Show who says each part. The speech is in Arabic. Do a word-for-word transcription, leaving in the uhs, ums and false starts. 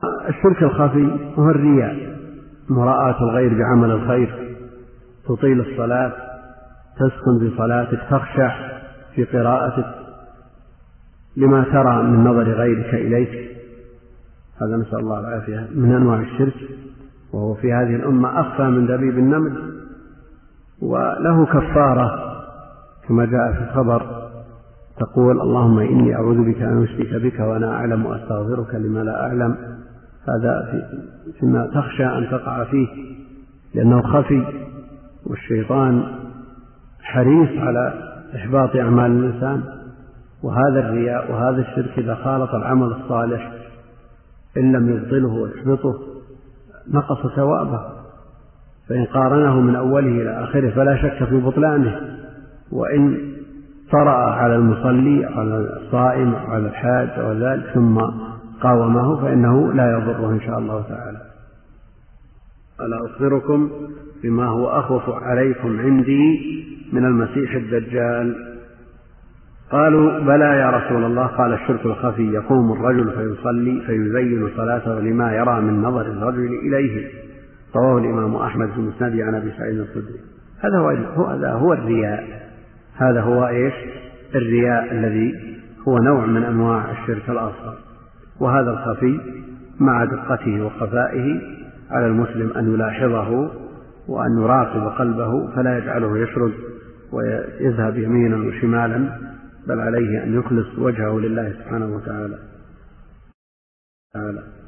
Speaker 1: الشرك الخفي هو الرياء، مراءة الغير بعمل الخير، تطيل الصلاة، تسكن في صلاتك، تخشع في قراءتك لما ترى من نظر غيرك إليك، هذا نسأل الله العافية من أنواع الشرك، وهو في هذه الأمة أخفى من دبيب النمل، وله كفارة كما جاء في الخبر، تقول اللهم إني أعوذ بك أن أشرك بك وأنا أعلم وأستغفرك لما لا أعلم. هذا فيما تخشى أن تقع فيه لأنه خفي، والشيطان حريص على إحباط أعمال الإنسان. وهذا الرياء وهذا الشرك إذا خالط العمل الصالح إن لم يبطله ويحبطه نقص ثوابه، فإن قارنه من أوله إلى آخره فلا شك في بطلانه، وإن طرأ على المصلي على الصائم على الحاج أو ذلك ثم قاومه فإنه لا يضره إن شاء الله تعالى. ألا أخبركم بما هو أخوف عليكم عندي من المسيح الدجال؟ قالوا بلى يا رسول الله. قال الشرك الخفي يقوم الرجل فيصلي فيزين صلاته لما يرى من نظر الرجل إليه، رواه الإمام أحمد في مسنده عن أبي سعيد الخدري. هذا هو هذا هو الرياء، هذا هو إيش؟ الرياء الذي هو نوع من أنواع الشرك الأصغر. وهذا الخفي مع دقته وخفائه على المسلم أن يلاحظه وأن يراقب قلبه فلا يجعله يشرد ويذهب يمينا وشمالا، بل عليه أن يخلص وجهه لله سبحانه وتعالى.